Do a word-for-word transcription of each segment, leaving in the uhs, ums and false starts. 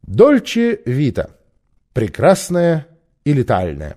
Дольче Вита. Прекрасное и летальное.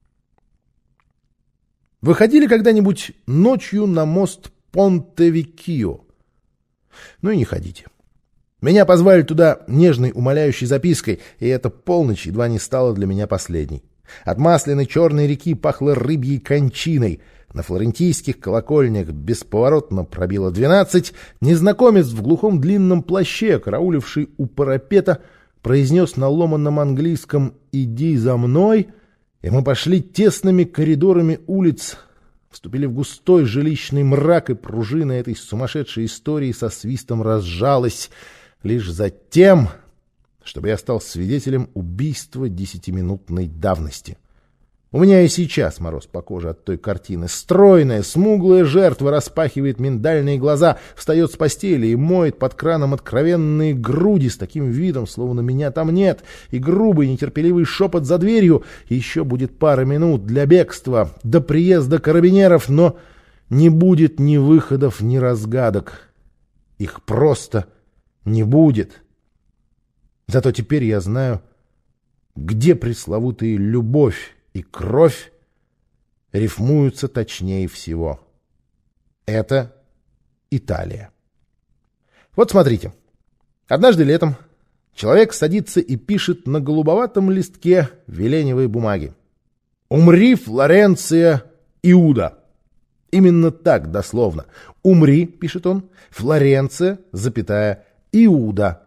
Выходили когда-нибудь ночью на мост Понте-Веккио? Ну и не ходите. Меня позвали туда нежной, умоляющей запиской, и эта полночь едва не стала для меня последней. От масляной черной реки пахло рыбьей кончиной. На флорентийских колокольнях бесповоротно пробило двенадцать. Незнакомец в глухом длинном плаще, карауливший у парапета, произнес на ломаном английском «иди за мной», и мы пошли тесными коридорами улиц, вступили в густой жилищный мрак, и пружина этой сумасшедшей истории со свистом разжалась лишь за тем, чтобы я стал свидетелем убийства десятиминутной давности. У меня и сейчас мороз по коже от той картины. Стройная, смуглая жертва распахивает миндальные глаза, встает с постели и моет под краном откровенные груди с таким видом, словно меня там нет, и грубый нетерпеливый шепот за дверью. Еще будет пара минут для бегства до приезда карабинеров, но не будет ни выходов, ни разгадок. Их просто не будет. Зато теперь я знаю, где пресловутые любовь и кровь рифмуются точнее всего. Это Италия. Вот смотрите. Однажды летом человек садится и пишет на голубоватом листке веленевой бумаги: «Умри, Флоренция, Иуда». Именно так, дословно. «Умри», пишет он, «Флоренция, запятая, Иуда».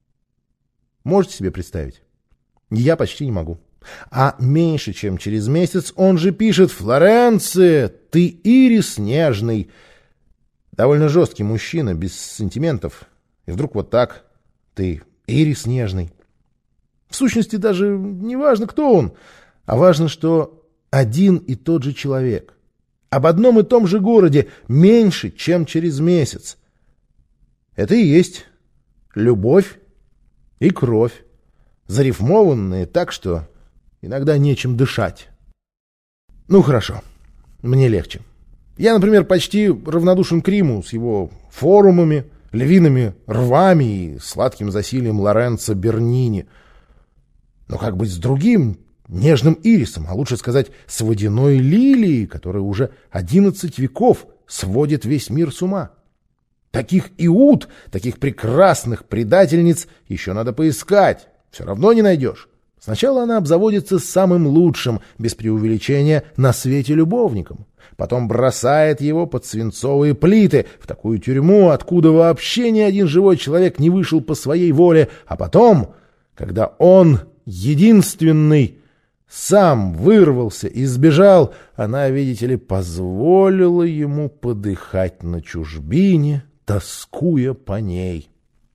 Можете себе представить? Я почти не могу. А меньше чем через месяц он же пишет: «Флоренция, ты ирис нежный». Довольно жесткий мужчина, без сантиментов. И вдруг вот так: «Ты ирис нежный». В сущности, даже не важно, кто он, а важно, что один и тот же человек. Об одном и том же городе меньше, чем через месяц. Это и есть любовь и кровь, зарифмованные так, что иногда нечем дышать. Ну, хорошо, мне легче. Я, например, почти равнодушен к Риму с его форумами, львиными рвами и сладким засильем Лоренцо Бернини. Но как быть с другим нежным ирисом, а лучше сказать, с водяной лилией, которая уже одиннадцать веков сводит весь мир с ума? Таких иуд, таких прекрасных предательниц еще надо поискать. Все равно не найдешь. Сначала она обзаводится самым лучшим, без преувеличения, на свете любовником. Потом бросает его под свинцовые плиты, в такую тюрьму, откуда вообще ни один живой человек не вышел по своей воле. А потом, когда он, единственный, сам вырвался и сбежал, она, видите ли, позволила ему подыхать на чужбине, тоскуя по ней.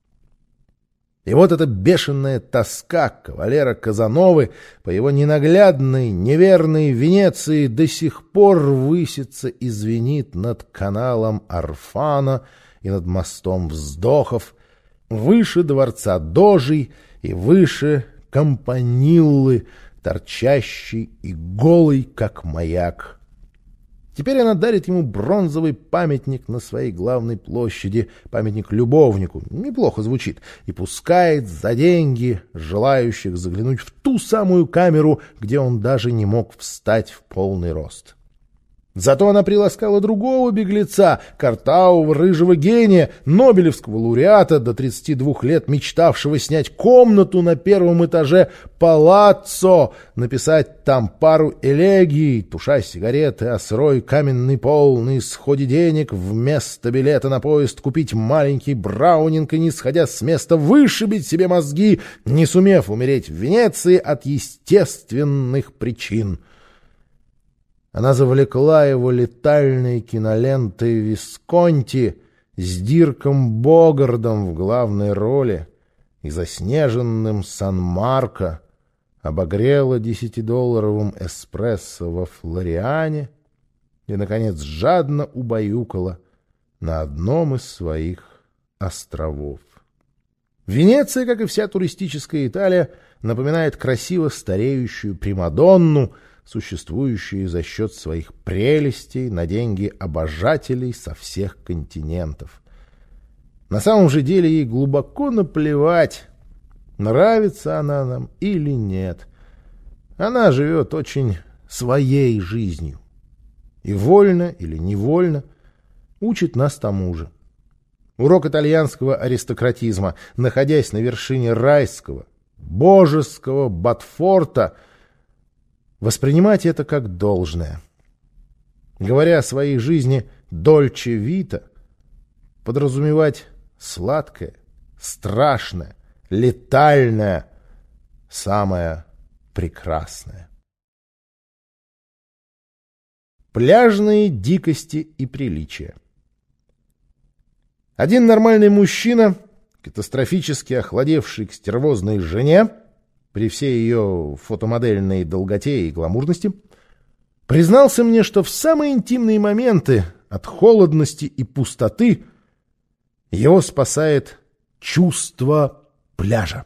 И вот эта бешеная тоска кавалера Казановы по его ненаглядной, неверной Венеции до сих пор высится и звенит над каналом Арфана и над мостом вздохов, выше дворца Дожей и выше Кампаниллы, торчащей и голой, как маяк. Теперь она дарит ему бронзовый памятник на своей главной площади, памятник любовнику, неплохо звучит, и пускает за деньги желающих заглянуть в ту самую камеру, где он даже не мог встать в полный рост. Зато она приласкала другого беглеца, картавого рыжего гения, нобелевского лауреата, до тридцати двух лет мечтавшего снять комнату на первом этаже палаццо, написать там пару элегий, туша сигареты, а срой каменный пол на исходе денег, вместо билета на поезд купить маленький браунинг и, не сходя с места, вышибить себе мозги, не сумев умереть в Венеции от естественных причин. Она завлекла его летальной кинолентой «Висконти» с Дирком Богардом в главной роли и заснеженным Сан-Марко, обогрела десятидолларовым эспрессо во Флориане и, наконец, жадно убаюкала на одном из своих островов. Венеция, как и вся туристическая Италия, напоминает красиво стареющую примадонну, существующие за счет своих прелестей на деньги обожателей со всех континентов. На самом же деле ей глубоко наплевать, нравится она нам или нет. Она живет очень своей жизнью. И вольно или невольно учит нас тому же. Урок итальянского аристократизма, находясь на вершине райского, божеского Ботфорта, воспринимать это как должное. Говоря о своей жизни «дольче вита», подразумевать сладкое, страшное, летальное, самое прекрасное. Пляжные дикости и приличия. Один нормальный мужчина, катастрофически охладевший к стервозной жене, при всей ее фотомодельной долготе и гламурности, признался мне, что в самые интимные моменты от холодности и пустоты его спасает чувство пляжа.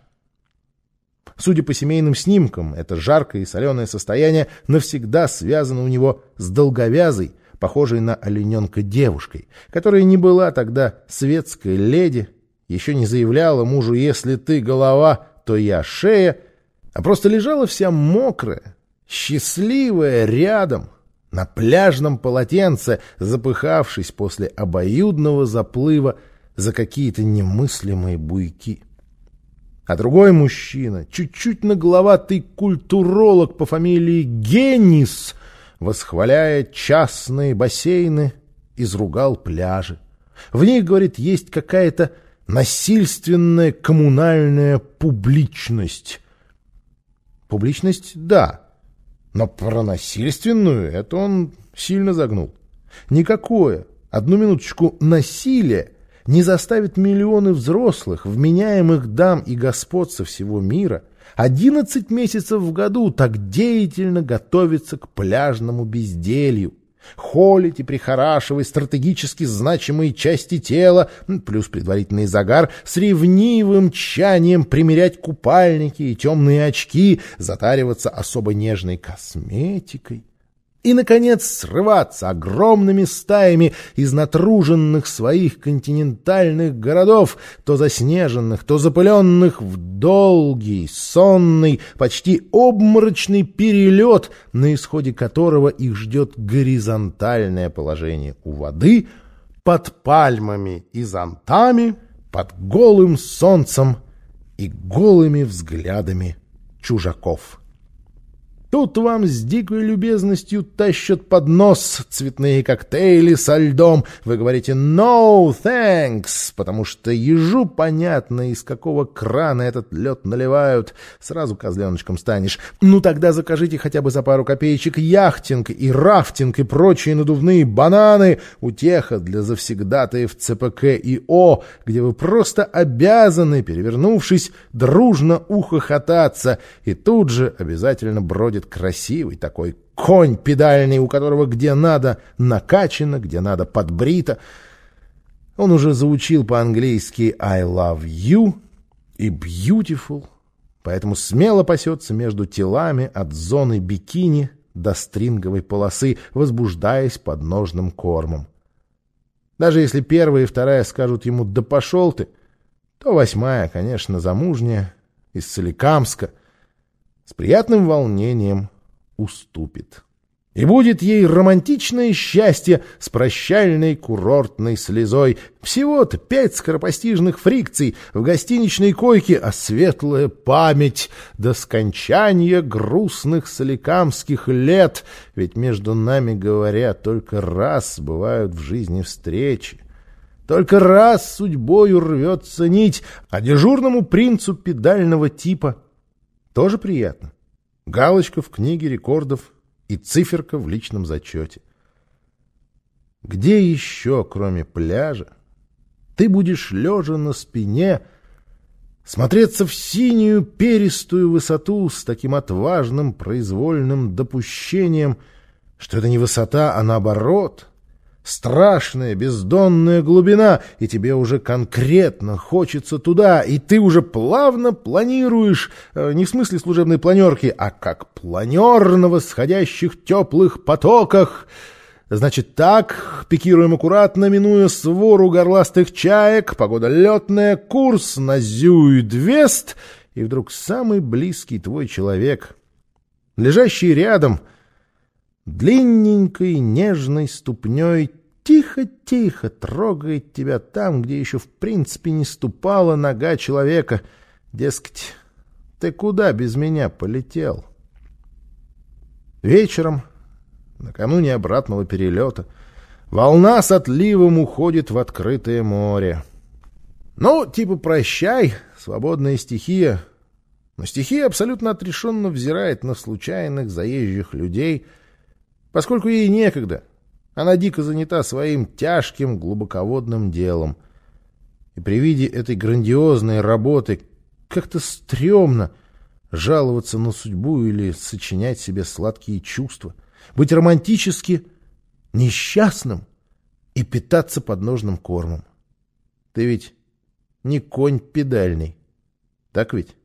Судя по семейным снимкам, это жаркое и соленое состояние навсегда связано у него с долговязой, похожей на олененка девушкой, которая не была тогда светской леди, еще не заявляла мужу «если ты голова, то я шея», а просто лежала вся мокрая, счастливая рядом, на пляжном полотенце, запыхавшись после обоюдного заплыва за какие-то немыслимые буйки. А другой мужчина, чуть-чуть нагловатый культуролог по фамилии Генис, восхваляя частные бассейны, изругал пляжи. В них, говорит, есть какая-то насильственная коммунальная публичность. Публичность — да, но про насильственную это он сильно загнул. Никакое, одну минуточку, насилие не заставит миллионы взрослых, вменяемых дам и господ со всего мира одиннадцать месяцев в году так деятельно готовиться к пляжному безделью, холить и прихорашивать стратегически значимые части тела, плюс предварительный загар, с ревнивым тщанием примерять купальники и темные очки, затариваться особо нежной косметикой. И, наконец, срываться огромными стаями из натруженных своих континентальных городов, то заснеженных, то запыленных, в долгий, сонный, почти обморочный перелет, на исходе которого их ждет горизонтальное положение у воды, под пальмами и зонтами, под голым солнцем и голыми взглядами чужаков. Тут вам с дикой любезностью тащат под нос цветные коктейли со льдом. Вы говорите «no thanks», потому что ежу понятно, из какого крана этот лед наливают. Сразу козленочком станешь. Ну тогда закажите хотя бы за пару копеечек яхтинг и рафтинг и прочие надувные бананы. Утеха для завсегдатаев ЦПК и О, где вы просто обязаны, перевернувшись, дружно ухохотаться. И тут же обязательно бродит красивый такой конь педальный, у которого где надо накачано, где надо подбрито. Он уже заучил по-английски «I love you» и «beautiful», поэтому смело пасется между телами от зоны бикини до стринговой полосы, возбуждаясь подножным кормом. Даже если первая и вторая скажут ему «да пошел ты», то восьмая, конечно, замужняя, из Соликамска, с приятным волнением уступит. И будет ей романтичное счастье с прощальной курортной слезой. Всего-то пять скоропостижных фрикций в гостиничной койке, а светлая память до скончания грустных соликамских лет. Ведь между нами говоря, только раз бывают в жизни встречи. Только раз судьбою рвется нить, а дежурному принцу педального типа тоже приятно. Галочка в книге рекордов и циферка в личном зачете. Где еще, кроме пляжа, ты будешь, лежа на спине, смотреться в синюю перистую высоту с таким отважным произвольным допущением, что это не высота, а наоборот — страшная бездонная глубина, и тебе уже конкретно хочется туда, и ты уже плавно планируешь, э, не в смысле служебной планерки, а как планер на восходящих теплых потоках. Значит так, пикируем аккуратно, минуя свору горластых чаек, погода летная, курс на Зюйдвест, и вдруг самый близкий твой человек, лежащий рядом, длинненькой нежной ступней, тихо-тихо трогает тебя там, где еще в принципе не ступала нога человека. Дескать, ты куда без меня полетел? Вечером, накануне обратного перелета, волна с отливом уходит в открытое море. Ну, типа прощай, свободная стихия. Но стихия абсолютно отрешенно взирает на случайных заезжих людей, поскольку ей некогда. Она дико занята своим тяжким глубоководным делом. И при виде этой грандиозной работы как-то стрёмно жаловаться на судьбу или сочинять себе сладкие чувства, быть романтически несчастным и питаться подножным кормом. Ты ведь не конь педальный, так ведь?